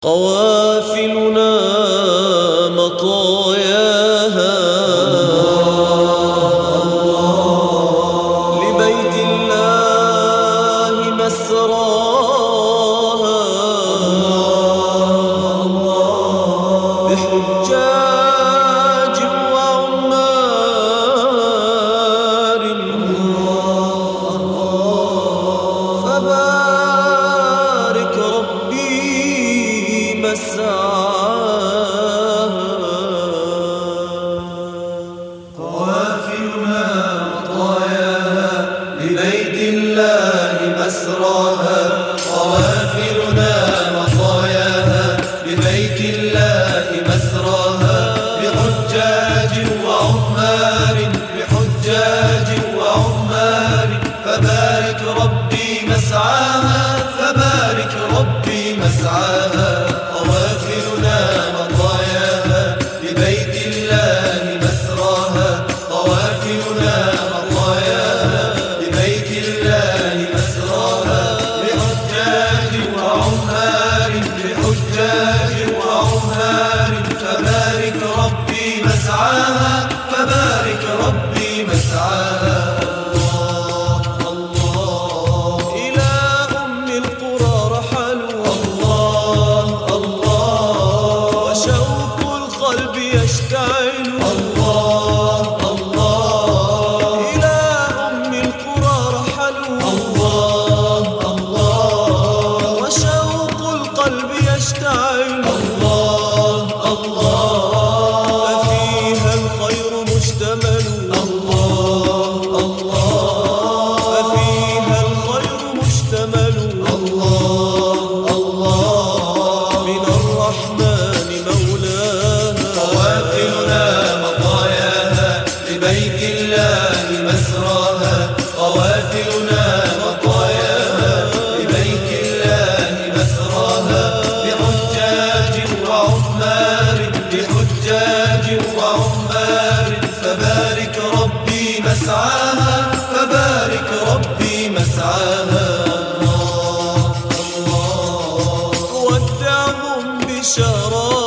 قوافلنا مطاياها لبيت الله مسراها بحجاج وعمار فبارك ربي قوافلنا مطاياها لبيت الله مسراها قوافلنا مطاياها لبيت الله مسراها بحجاج وعمار فبارك ربي مسعاها قوافلنا مطاياها لبيت الله مسراها قوافلنا مطاياها لبيت الله مسراها بحجاج وعمار فبارك ربي مسعاها إلى أم القرى رحلوا وشوق القلب يشتعل إلى أم القرى رحلوا وشوق القلب يشتعل ففيها الخير مشتمل ففيها الخير مشتمل من الرحمن مولاها قوافلنا مطاياها لبيت الله مسراها قوافلنا مطاياها لبيت الله مسراها بحجاج وعمار فبارك ربي مسعاها ودعهم بشراب